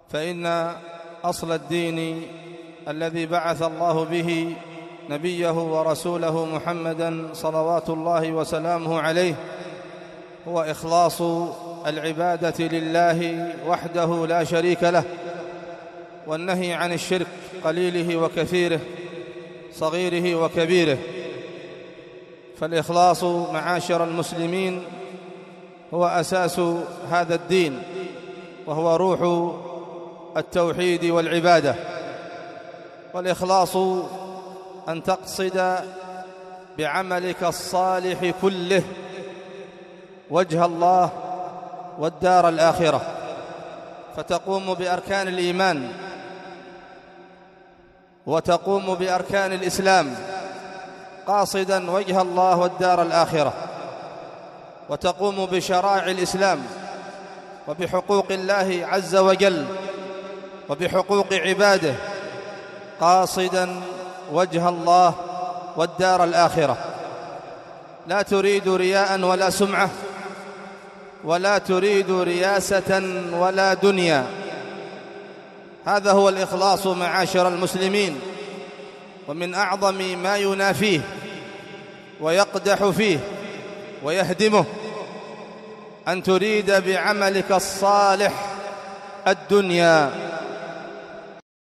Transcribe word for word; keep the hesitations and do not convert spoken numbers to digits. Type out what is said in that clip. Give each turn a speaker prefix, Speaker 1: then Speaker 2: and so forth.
Speaker 1: فإن أصل الدين الذي بعث الله به نبيه ورسوله محمدًا صلوات الله وسلامه عليه هو إخلاص العبادة لله وحده لا شريك له، والنهي عن الشرك قليله وكثيره، صغيره وكبيره. فالإخلاص معاشر المسلمين هو أساس هذا الدين، وهو روح التوحيد والعبادة. والإخلاص أن تقصد بعملك الصالح كله وجه الله والدار الآخرة، فتقوم بأركان الإيمان وتقوم بأركان الإسلام قاصدا وجه الله والدار الآخرة، وتقوم بشرائع الإسلام وبحقوق الله عز وجل وبحقوق عباده قاصدا وجه الله والدار الآخرة، لا تريد رياء ولا سمعة، ولا تريد رياسة ولا دنيا. هذا هو الإخلاص معاشر المسلمين. ومن أعظم ما ينافيه ويقدح فيه ويهدمه أن تريد بعملك الصالح الدنيا